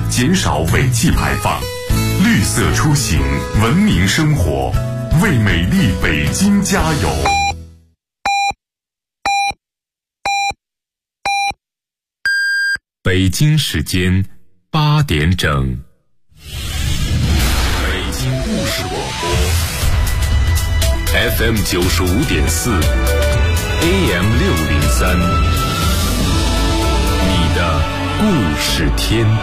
减少尾气排放，绿色出行，文明生活，为美丽北京加油！北京时间8点整。北京故事广播 FM 95.4 AM 603，你的故事天地。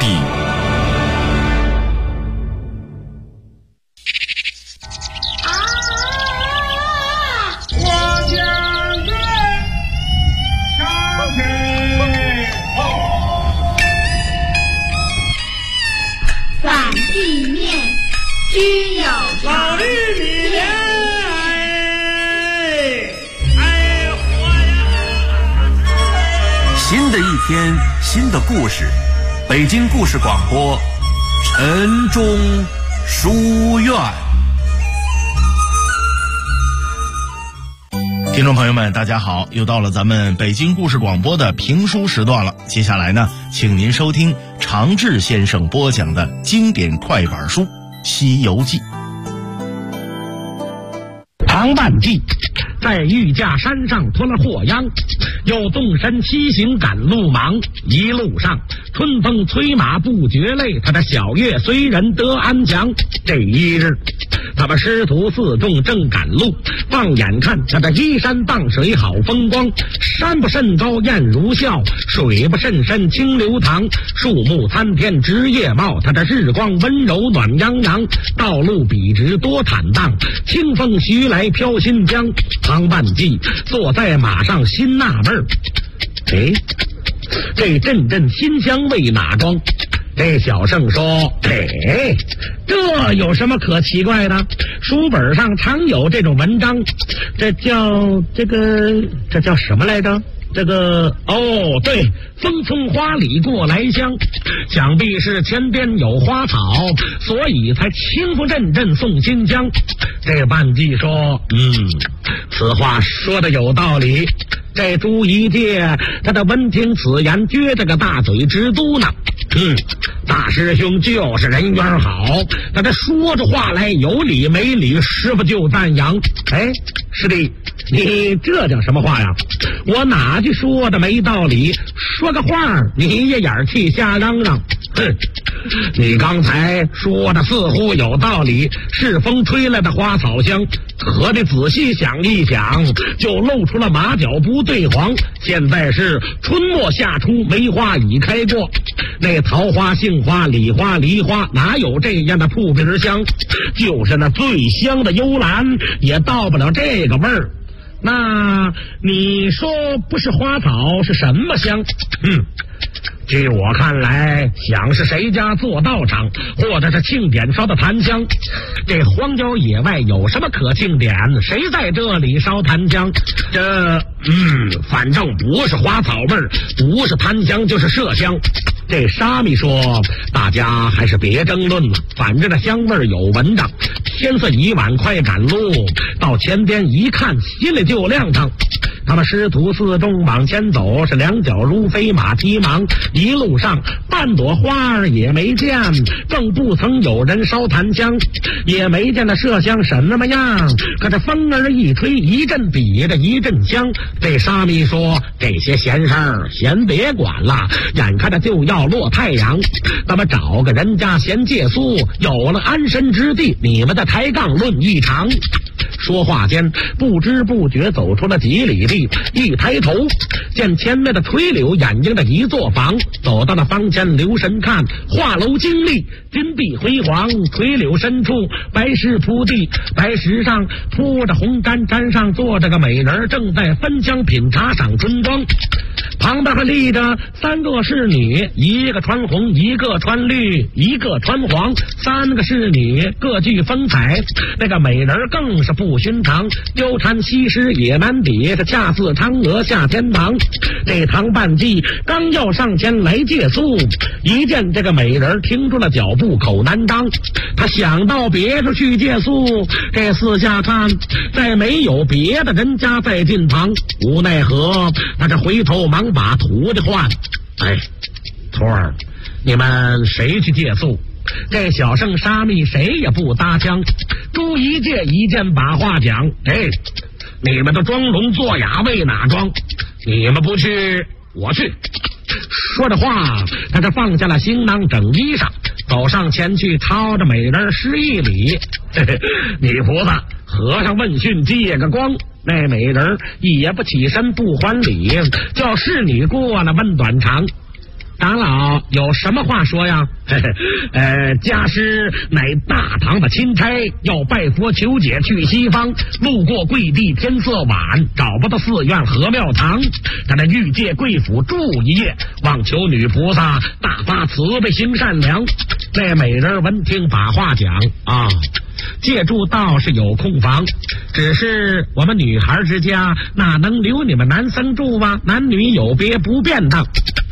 新的一天，新的故事，北京故事广播，晨钟书院。听众朋友们，大家好，又到了咱们北京故事广播的评书时段了。接下来呢，请您收听常志先生播讲的经典快板书《西游记》。 唐半记在玉架山上脱了祸殃，又动身西行赶路忙，一路上春风催马不觉累，他的小月随人得安详。这一日他们师徒四众正赶路，放眼看他的依山傍水好风光，山不甚高艳如笑，水不甚深清流淌，树木参天直叶茂，他的日光温柔暖洋洋，道路笔直多坦荡，清风徐来飘新疆。唐半记坐在马上心纳闷儿，这阵阵馨香味哪桩？这小圣说，这有什么可奇怪的？书本上常有这种文章，这叫什么来着？对，风从花里过来香，想必是前边有花草，所以才清风阵阵送新疆。这半记说，此话说的有道理。这朱一介他的闻听此言，撅着个大嘴直嘟囔，大师兄就是人缘好，他这说着话来有理没理，师傅就赞扬。师弟，你这叫什么话呀？我哪句说的没道理？说个话你也眼气瞎嚷嚷。你刚才说的似乎有道理，是风吹来的花草香，可得仔细想一想，就露出了马脚不对黄。现在是春末夏初，梅花已开过，那桃花杏花李花梨花哪有这样的扑鼻香？就是那最香的幽兰也到不了这个味儿。那你说不是花草是什么香？据我看来，想是谁家做道场，或者是庆典烧的檀香。这荒郊野外有什么可庆典？谁在这里烧檀香？反正不是花草味儿，不是檀香就是麝香。这沙弥说，大家还是别争论了，反正这香味有闻着。天色已晚，快赶路，到前边一看，心里就亮堂。他们师徒四众往前走，是两脚如飞，马蹄忙，一路上半朵花儿也没见，更不曾有人烧檀香，也没见那麝香什么样。可这风儿一吹，一阵比着一阵香。这沙弥说，这些闲事儿先别管了，眼看着就要落太阳，那么找个人家先借宿，有了安身之地，你们的抬杠论一场。说话间，不知不觉走出了几里地，一抬头见前面的垂柳掩映着一座房，走到了房前留神看，画楼金丽，金碧辉煌，垂柳深处白石铺地，白石上铺着红毡，毡上坐着个美人，正在分香品茶赏春光。旁边还立着三个侍女，一个穿红，一个穿绿，一个穿黄，三个侍女各具风采。那个美人更是不寻常，貂蝉西施也难比，这恰似嫦娥下天堂。这唐半记刚要上前来借宿，一见这个美人停住了脚步，口难张。他想到别处去借宿，这四下看再没有别的人家在近旁，无奈何他这回头忙把徒弟唤，徒儿， 你们谁去借宿？这小圣沙弥谁也不搭腔。朱一介一剑把话讲，你们都装聋作哑为哪桩？你们不去，我去。说着话，他这放下了行囊整衣裳，走上前去掏着美人施一礼。女菩萨，和尚问讯借个光。那美人也不起身不还礼，叫侍女过了问短长。长老有什么话说呀？家师乃大唐的钦差，要拜佛求解去西方，路过贵地，天色晚，找不到寺院和庙堂，他那欲借贵府住一夜，望求女菩萨大发慈悲行善良。那美人闻听把话讲啊，借住倒是有空房，只是我们女孩之家哪能留你们男僧住啊？男女有别不便当。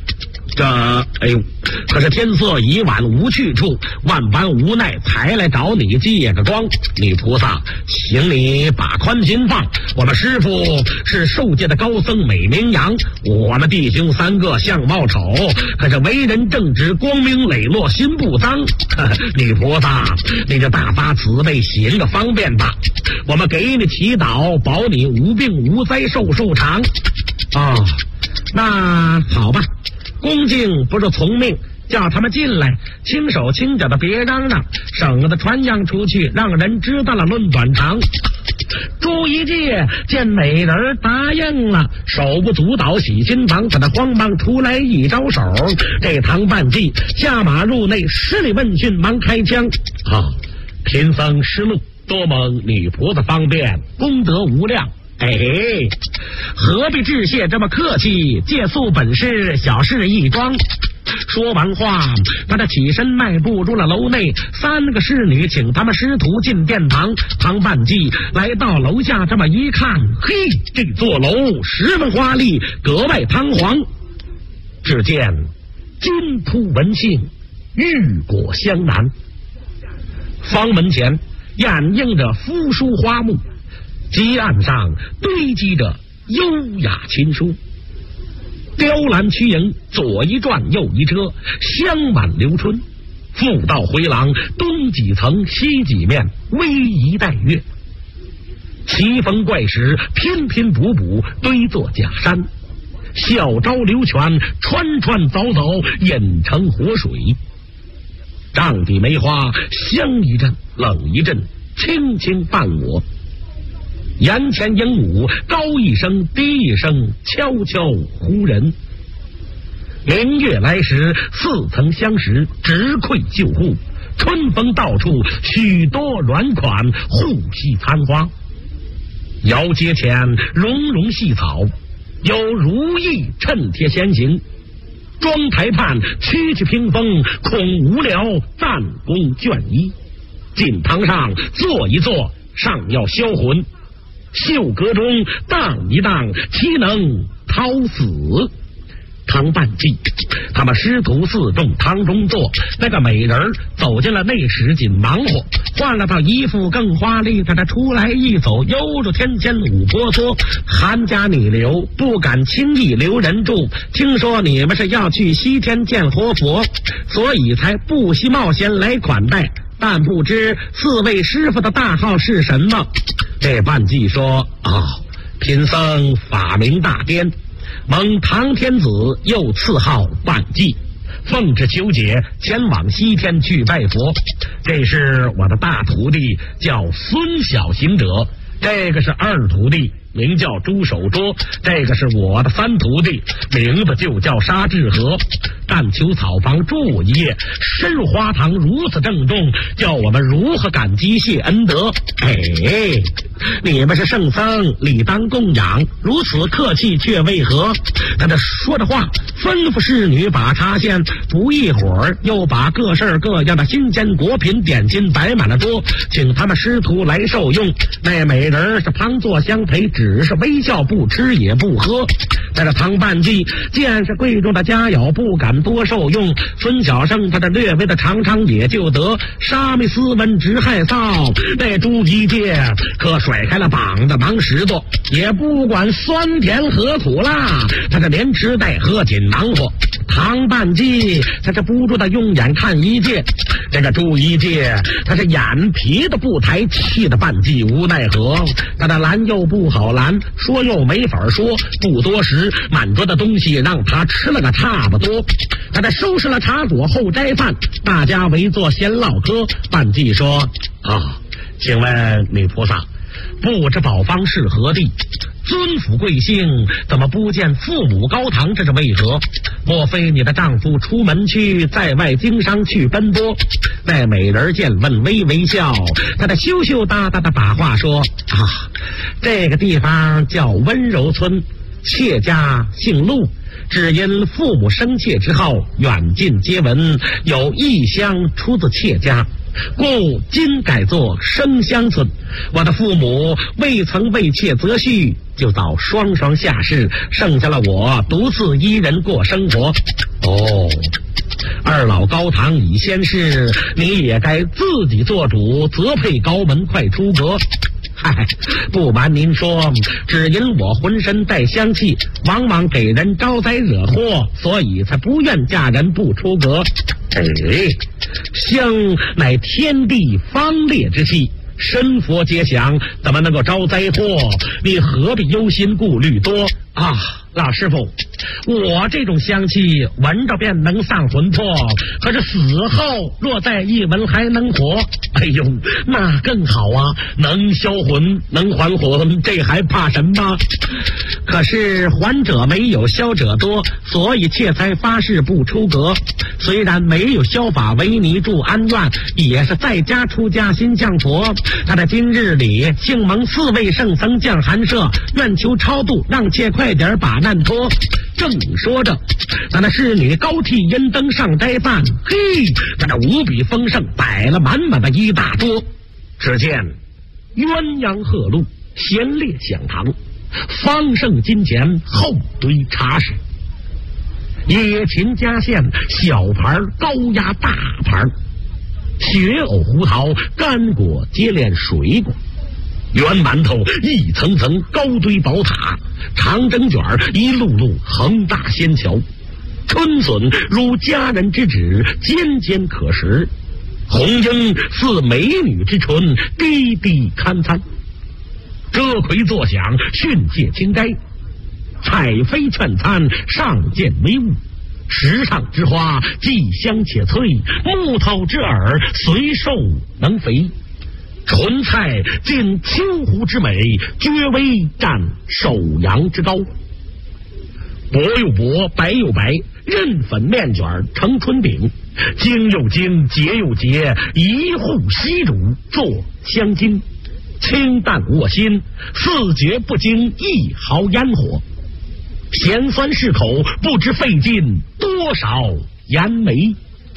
可是天色已晚无去处，万般无奈才来找你借个光。女菩萨，请你把宽心放，我们师傅是受戒的高僧美名扬，我们弟兄3个相貌丑，可是为人正直，光明磊落，心不脏。女菩萨，你就大发慈悲，行个方便吧，我们给你祈祷，保你无病无灾，寿长。那好吧，恭敬不是从命，叫他们进来，轻手轻脚的别嚷嚷，省得传扬出去，让人知道了论短长。朱一介见美人答应了，手不足蹈喜心房，把他慌忙出来一招手。这唐半骑下马入内，施礼问讯，忙开枪。贫僧失路，多蒙女菩萨方便，功德无量。何必致谢这么客气？借宿本是小事一桩。说完话，他这起身迈步入了楼内，3个侍女请他们师徒进殿堂。唐半骑来到楼下，这么一看，这座楼十分华丽，格外堂皇。只见金铺文信，玉果香楠，房门前掩映着扶疏花木，基案上堆积着优雅琴书，雕栏曲影，左一转右一车，香满流春。复道回廊，东几层西几面，逶迤带月。奇峰怪石，偏偏补补，堆作假山。小沼流泉，川川凿凿，引成活水。帐底梅花，香一阵，冷一阵，轻轻伴我。檐前鹦鹉，高一声低一声，悄悄呼人。明月来时，4层相识，直窥旧户。春风到处，许多软款，护膝残花。摇阶前，茸茸细草，有如意衬贴先行。妆台畔，区区屏风，恐无聊，暂供倦衣。锦堂上坐一坐，尚要销魂。绣阁中荡一荡，岂能逃死？唐半骑他们师徒4众堂中坐，那个美人走进了内室，紧忙活，换了套衣服更华丽。他出来一走，犹如天仙舞婆娑。韩家女流不敢轻易留人住，听说你们是要去西天见活佛，所以才不惜冒险来款待，但不知4位师傅的大号是什么。这半骑说贫僧法名大颠，蒙唐天子又赐号半骑，奉旨求解，前往西天去拜佛。这是我的大徒弟，叫孙小行者，这个是2徒弟，名叫朱守拙，这个是我的3徒弟，名字就叫沙志和。但求草房住一夜，深入花堂如此郑重，叫我们如何感激谢恩德？你们是圣僧，理当供养，如此客气却为何？他这说着话，吩咐侍女把茶献，不一会儿又把各式各样的新鲜果品点心摆满了桌，请他们师徒来受用。那美人是旁坐相陪，只是微笑，不吃也不喝。在这唐半骑见是贵重的佳肴，不敢多受用。孙小生他的略微的尝尝也就得。沙弥斯文直害臊，那朱一介可甩开了膀子忙拾掇，也不管酸甜何苦啦，他这连吃带喝紧忙活。 唐半季他是不住的用眼看一介，这个朱一介他是眼皮都不抬，气得半季无奈何。他的拦又不好拦，说又没法说。不多时，满桌的东西让他吃了个差不多。他在收拾了茶果后斋饭，大家围坐闲唠嗑。半季说：“啊，请问女菩萨，不知宝方是何地？尊府贵姓？怎么不见父母高堂？这是为何？莫非你的丈夫出门去，在外经商去奔波？”那美人见问微微笑，她的羞羞答答的把话说：“啊，这个地方叫温柔村，妾家姓陆，只因父母生妾之后，远近皆闻，有异乡出自妾家，故今改作生乡村。我的父母未曾为妾择婿，就早双双下世，剩下了我独自一人过生活。哦，二老高堂已先逝，你也该自己做主，择配高门，快出阁。嗨，不瞒您说，只因我浑身带香气，往往给人招灾惹祸，所以才不愿嫁人不出阁。香乃天地方烈之气，神佛皆享，怎么能够招灾祸？你何必忧心顾虑多啊？老师傅，我这种香气闻着便能丧魂魄，可是死后若再一闻还能活，哎呦，那更好啊，能销魂能还魂，这还怕什么？可是还者没有，消者多，所以妾才发誓不出阁。虽然没有消法为尼住安院，也是在家出家心向佛。他在今日里幸蒙4位圣僧降寒舍，愿求超度，让妾快点把难脱。正说着，那侍女高替阴灯上斋饭，嘿，他这无比丰盛，摆了满满的一大桌。只见鸳鸯鹤鹿，闲列享堂，方盛金钱，后堆茶食，野禽夹馅，小盘高压大盘，雪藕胡桃，干果接连水果，圆馒头一层层高堆宝塔，长蒸卷一路路横大仙桥，春笋如佳人之指，尖尖可食，红缨似美女之唇，滴滴堪餐。遮魁作响，训诫清斋，彩飞劝餐，上见微物。时尚之花，既香且脆，木头之耳，随寿能肥。纯菜尽秋湖之美，绝微占首阳之高。薄又薄，白又白，韧粉面卷成春饼，精又精，洁又洁，一户稀煮做香精，清淡卧心，四绝不经一毫烟火，咸酸适口，不知费尽多少盐梅。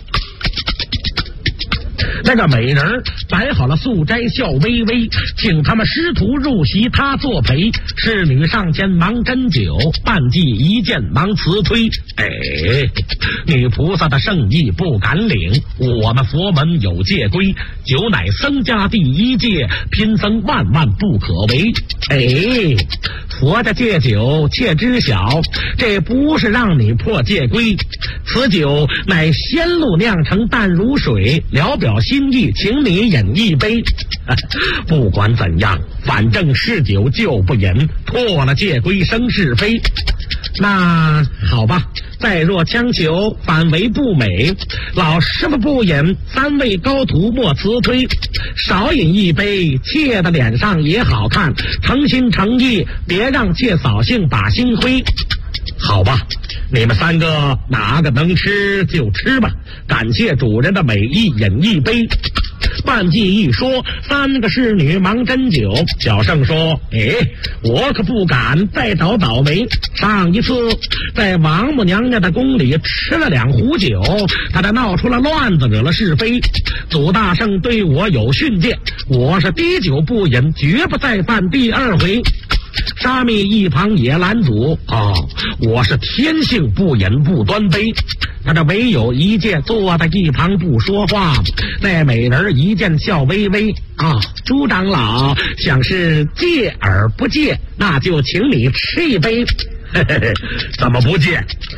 那个美人摆好了素斋，笑微微，请他们师徒入席，他作陪。侍女上前忙斟酒，半季一见忙辞推。女菩萨的圣意不敢领，我们佛门有戒规，酒乃僧家第一戒，贫僧万万不可为。佛家戒酒切知晓，这不是让你破戒规，此酒乃仙露酿成淡如水，聊表心意，请你饮一杯。不管怎样，反正是酒就不饮，破了戒规生是非。那好吧，再若强求，反为不美。老师傅不饮，3位高徒莫辞推。少饮一杯，妾的脸上也好看，诚心诚意，别让妾扫兴把心灰。好吧，你们3个哪个能吃就吃吧，感谢主人的美意，饮一杯。半季一说，3个侍女忙斟酒。小圣说：我可不敢再倒倒霉。上一次在王母娘娘的宫里吃了2壶酒，他这闹出了乱子，惹了是非。祖大圣对我有训诫，我是滴酒不饮，绝不再犯第2回。沙弥一旁也拦阻：我是天性不饮不端杯。他这唯有一戒坐在一旁不说话。那美人一见笑微微：朱长老想是戒而不戒，那就请你吃一杯。怎么不戒？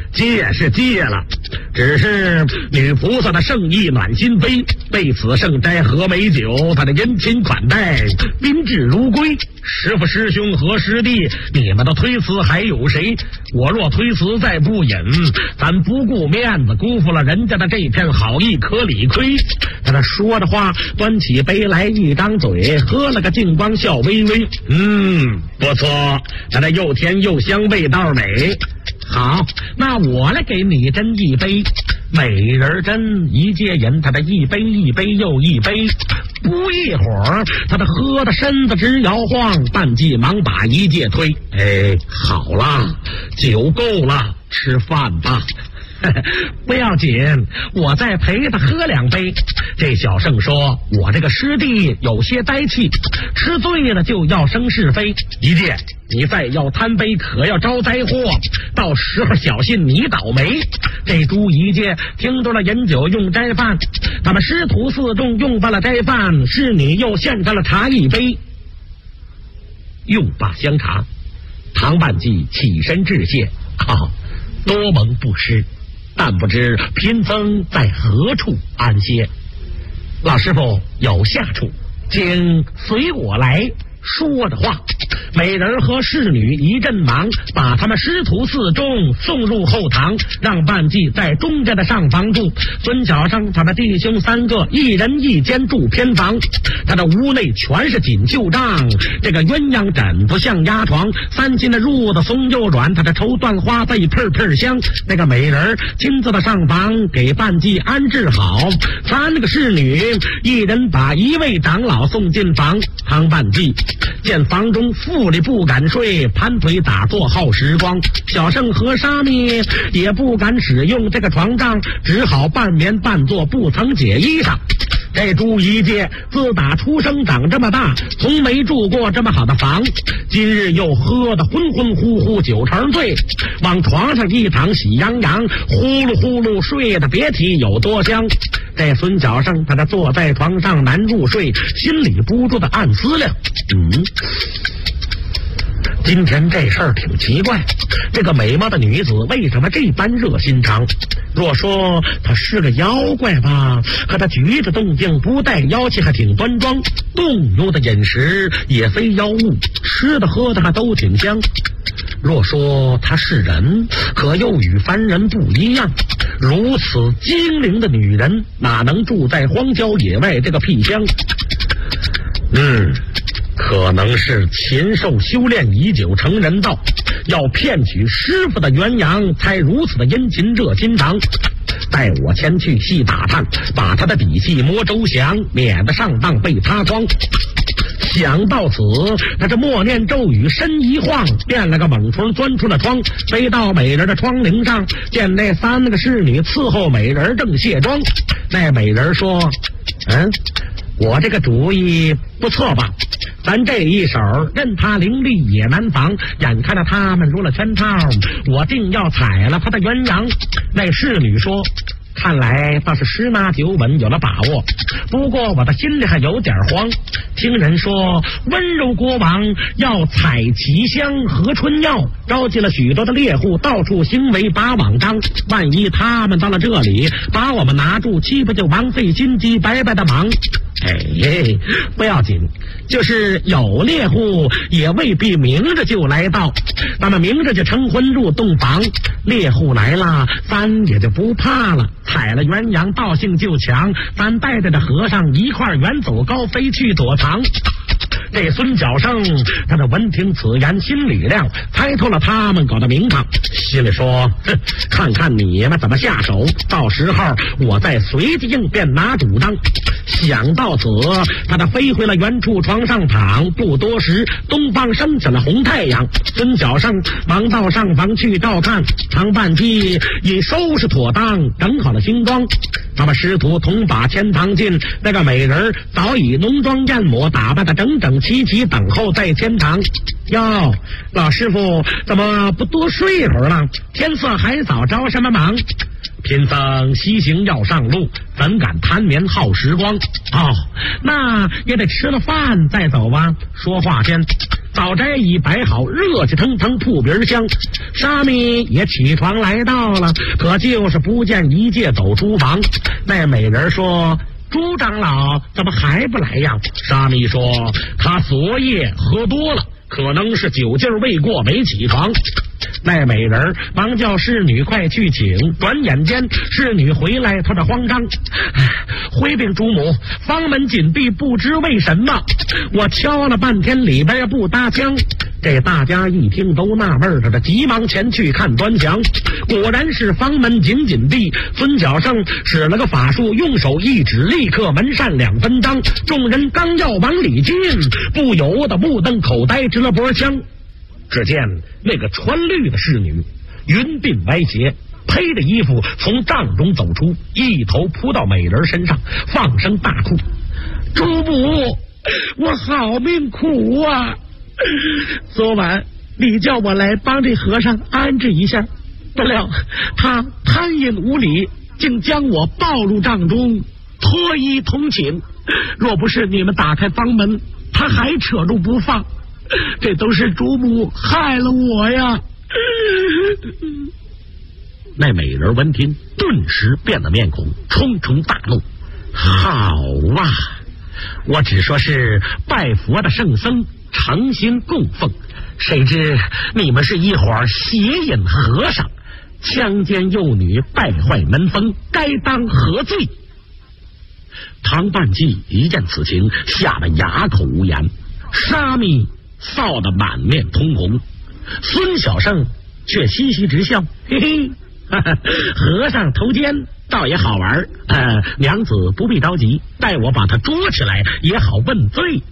戒是戒了，只是女菩萨的圣意暖心扉，为此圣斋和美酒，他的殷勤款待，宾至如归。师父师兄和师弟，你们的推辞还有谁？我若推辞再不饮，咱不顾面子，辜负了人家的这片好意，可理亏。他说着话，端起杯来一张嘴，喝了个净光，笑微微。不错，他这又甜又香，味道美。好，那我来给你斟一杯。美人斟一介饮，他的一杯一杯又一杯。不一会儿，他的喝的身子直摇晃，半记忙把一介推。好了，酒够了，吃饭吧。不要紧，我再陪他喝2杯。这小圣说，我这个师弟有些呆气，吃醉了就要生是非。一介，你再要贪杯，可要招灾祸，到时候小心你倒霉。这朱一介听到了饮酒用斋饭，他们师徒4众用罢了斋饭，侍女又献上了茶一杯。用罢香茶，唐半记起身致谢，多蒙不失，但不知贫僧在何处安歇？老师傅有下处，请随我来。说着话，美人和侍女一阵忙，把他们师徒4众送入后堂，让半记在中间的上房住。孙小生他们弟兄3个，一人一间住偏房。他的屋内全是锦绣帐，这个鸳鸯枕不像压床，3斤的褥子松又软，他的绸缎花被片片香。那个美人亲自的上房给半记安置好，3个侍女一人把1位长老送进房。唐半记见房中富丽不敢睡，盘腿打坐耗时光。小圣和沙弥也不敢使用这个床帐，只好半眠半坐，不曾解衣裳。这朱一介自打出生长这么大，从没住过这么好的房，今日又喝得昏昏乎乎，9成醉，往床上一躺，喜洋洋，呼噜呼噜睡得别提有多香。这孙小生他坐在床上难入睡，心里不住的暗思量，今天这事儿挺奇怪，这个美貌的女子为什么这般热心肠？若说她是个妖怪吧，可她举止动静不带妖气，还挺端庄，动用的饮食也非妖物，吃的喝的还都挺香。若说她是人，可又与凡人不一样，如此精灵的女人哪能住在荒郊野外这个僻乡？可能是禽兽修炼已久成人道，要骗取师傅的元阳，才如此的殷勤热心肠。带我前去细打探，把他的底细摸周详，免得上当被擦光。想到此，他这默念咒语，身一晃，变了个猛虫，钻出了窗，飞到美人的窗棂上，见那3个侍女伺候美人正卸妆。那美人说：我这个主意不错吧？咱这一手任他伶俐也难防，眼看着他们入了圈套，我定要踩了他的元阳。那侍女说：看来倒是10拿9稳，有了把握，不过我的心里还有点慌。听人说温柔国王要采奇香和春药，召集了许多的猎户，到处行为把网张，万一他们到了这里把我们拿住，岂不就枉费心机，白白的忙？不要紧，就是有猎户也未必明着就来到，咱们明着就成婚入洞房，猎户来了咱也就不怕了，采了元阳道性就强，咱带着这和尚一块远走高飞去躲藏。这孙小生他闻听此言，心里亮，猜透了他们搞的名堂，心里说：看看你们怎么下手，到时候我再随机应变，拿主张。想到此，他飞回了原处，床上躺。不多时，东方升起了红太阳。孙小生忙到上房去照看，唐半记已收拾妥当，整好了新装。他们师徒同把天堂进，那个美人早已浓妆艳抹，打扮的整整齐齐，等候在天堂。哟，老师傅怎么不多睡一会儿了？天色还早，着什么忙？贫僧西行要上路，怎敢贪眠耗时光？那也得吃了饭再走吧。说话间， 早斋已摆好，热气腾腾，扑鼻香。沙弥也起床来到了，可就是不见一介走出房。那美人说：“朱长老怎么还不来呀？”沙弥说：“他昨夜喝多了，可能是酒劲未过，没起床。”那美人忙叫侍女快去请，转眼间侍女回来，她这慌张：“回禀主母，房门紧闭，不知为什么，我敲了半天，里边也不搭腔。”这大家一听都纳闷了，这急忙前去看端详，果然是房门紧紧闭。孙小胜使了个法术，用手一指，立刻门扇2分张。众人刚要往里进，不由得目瞪口呆，直了脖腔。只见那个穿绿的侍女云鬓歪斜，披着衣服从帐中走出，一头扑到美人身上，放声大哭：“主母，我好命苦啊！昨晚你叫我来帮这和尚安置一下，不料他贪淫无礼，竟将我抱入帐中，脱衣同寝。若不是你们打开房门，他还扯住不放。这都是主母害了我呀！”那美人闻听，顿时变了面孔，冲冲大怒：“好啊！我只说是拜佛的圣僧，诚心供奉，谁知你们是一伙邪淫和尚，强奸幼女，败坏门风，该当何罪？”唐半季一见此情，吓得哑口无言，沙弥臊得满面通红，孙小胜却嘻嘻直笑：“嘿嘿，和尚偷奸倒也好玩，娘子不必着急，待我把他捉起来也好问罪。”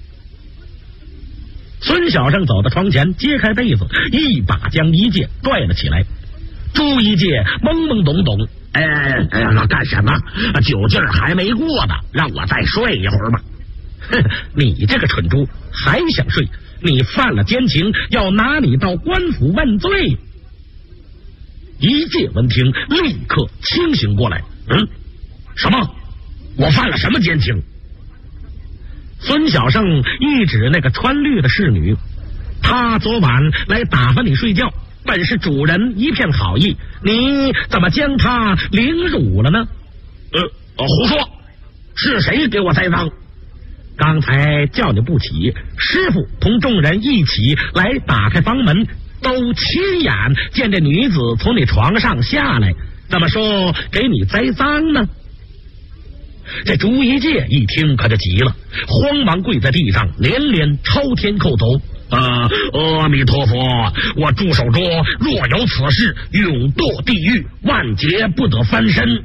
孙小胜走到床前，揭开被子，一把将一介拽了起来。朱一介懵懵懂懂：“干什么？酒劲儿还没过呢，让我再睡一会儿吧。”“哼，你这个蠢猪，还想睡？你犯了奸情，要拿你到官府问罪。”一介闻听，立刻清醒过来：“什么？我犯了什么奸情？”孙小胜一指那个穿绿的侍女：“她昨晚来打发你睡觉，本是主人一片好意，你怎么将她凌辱了呢？”“胡说！是谁给我栽赃？刚才叫你不起，师傅同众人一起来打开房门，都亲眼见这女子从你床上下来，怎么说给你栽赃呢？”这朱一介一听可就急了，慌忙跪在地上，连连朝天叩头：“阿弥陀佛，我祝守拙若有此事，永堕地狱，万劫不得翻身。”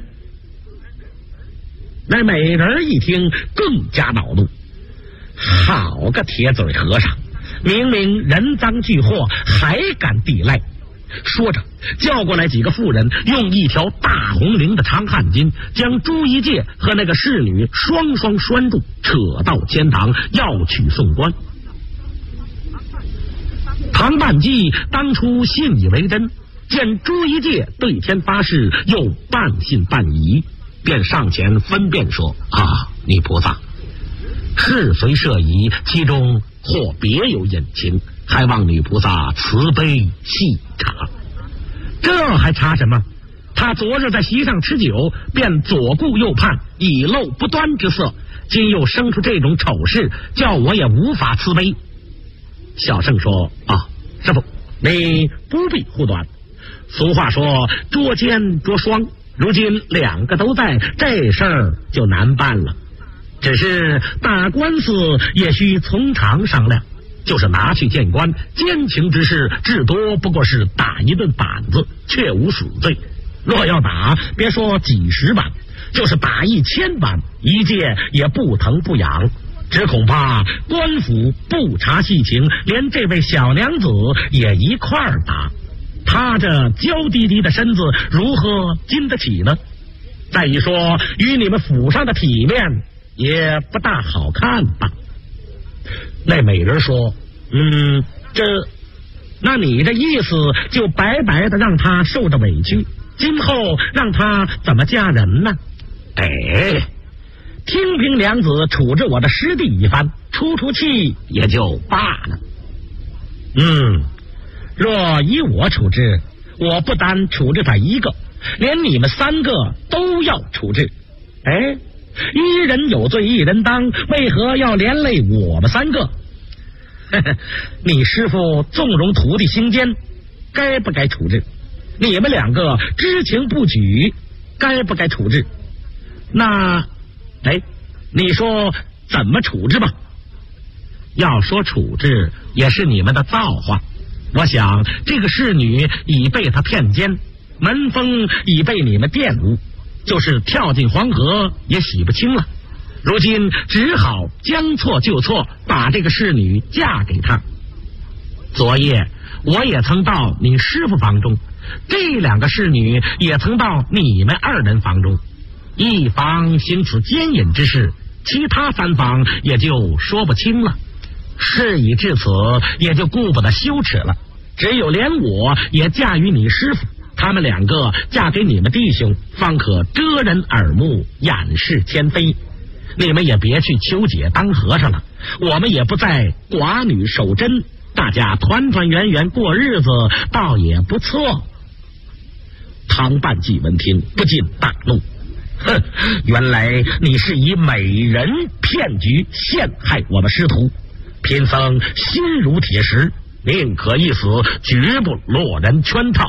那美人一听更加恼怒：“好个铁嘴和尚，明明人赃俱获，还敢抵赖！”说着叫过来几个妇人，用一条大红绫的长汗巾将朱一介和那个侍女双双拴住，扯到监堂要去送官。唐半季当初信以为真，见朱一介对天发誓，又半信半疑，便上前分辨说：“女菩萨，是虽涉疑，其中或别有隐情，还望女菩萨慈悲细查。”“这还查什么？他昨日在席上吃酒，便左顾右盼，已露不端之色，今又生出这种丑事，叫我也无法慈悲。”小圣说：“师傅，你不必护短。俗话说捉奸捉双，如今两个都在，这事儿就难办了。只是打官司也需从长商量，就是拿去见官，奸情之事至多不过是打一顿板子，却无死罪。若要打，别说几十板，就是打1000板，一介也不疼不痒。只恐怕官府不查细情，连这位小娘子也一块儿打，他这娇滴滴的身子如何经得起呢？再一说，与你们府上的体面也不大好看吧。”那美人说：“那你的意思就白白的让他受着委屈，今后让他怎么嫁人呢？”“听凭娘子处置我的师弟一番，出气也就罢了。” 若依我处置，我不单处置他一个，连你们3个都要处置。哎，一人有罪一人当，为何要连累我们3个？你师父纵容徒弟行奸，该不该处置？你们2个知情不举，该不该处置？那，你说怎么处置吧？要说处置，也是你们的造化。我想这个侍女已被他骗奸，门风已被你们玷污，就是跳进黄河也洗不清了。如今只好将错就错，把这个侍女嫁给他。昨夜我也曾到你师父房中，这2个侍女也曾到你们2人房中，一房行此奸淫之事，其他3房也就说不清了。事已至此，也就顾不得羞耻了。只有连我也嫁于你师父，他们2个嫁给你们弟兄，方可遮人耳目，掩饰谦卑。你们也别去求解当和尚了，我们也不再寡女守贞，大家团团圆圆过日子，倒也不错。唐半季闻听，不禁大怒，原来你是以美人骗局陷害我们师徒，贫僧心如铁石，宁可一死，绝不落人圈套。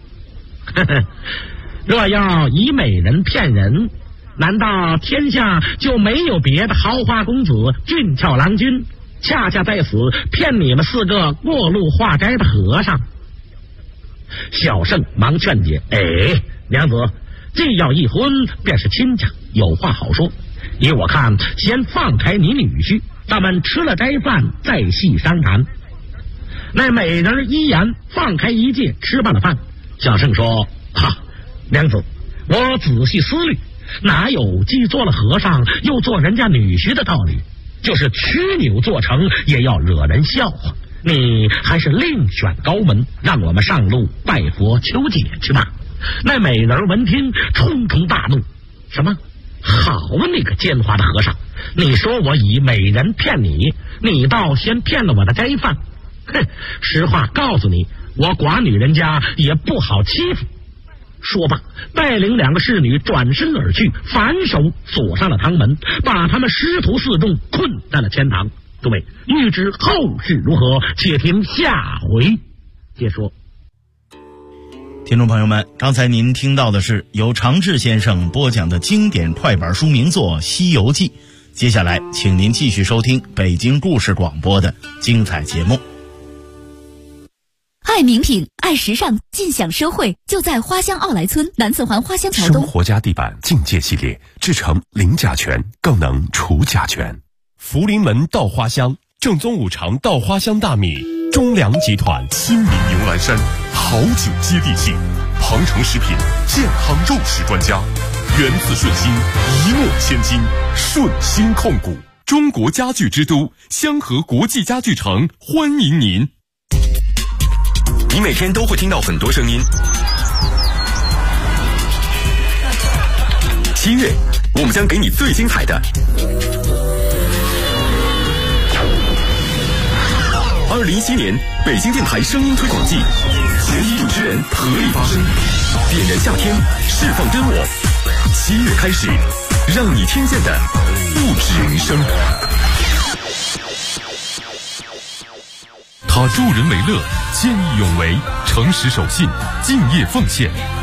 若要以美人骗人，难道天下就没有别的豪华公子、俊俏郎君，恰恰在此骗你们4个过路化斋的和尚？小圣忙劝解：娘子，这要一婚便是亲家，有话好说。依我看，先放开你女婿，咱们吃了斋饭再细商谈。那美人依言放开一戒，吃罢了饭。小圣说：娘子，我仔细思虑，哪有既做了和尚又做人家女婿的道理？就是曲扭做成，也要惹人笑话。你还是另选高门，让我们上路拜佛求解去吧。那美人闻听，冲冲大怒：什么？好啊，那个奸猾的和尚！你说我以美人骗你，你倒先骗了我的斋饭。实话告诉你，我寡女人家也不好欺负。说罢，带领2个侍女转身而去，反手锁上了堂门，把他们师徒4众困在了前堂。诸位欲知后事如何，且听下回接说。 听众朋友们，刚才您听到的是由常志先生播讲的经典快板书名作《西游记》。接下来请您继续收听北京故事广播的精彩节目。 爱名品，爱时尚，尽享社会，就在花乡奥莱村南四环花乡桥东。 生活家地板境界系列，制成零甲醛，更能除甲醛。福临门稻花香，正宗5常稻花香大米，中粮集团。 亲民牛栏山，好酒接地气。鹏程食品，健康肉食专家。源自顺心，一诺千金，顺心控股。中国家具之都，香河国际家具城欢迎您。 你每天都会听到很多声音。7月，我们将给你最精彩的。2017年北京电台声音推广季，全体主持人合力发声，点燃夏天，释放真我。7月开始，让你听见的不止人声。 他助人为乐，见义勇为，诚实守信，敬业奉献，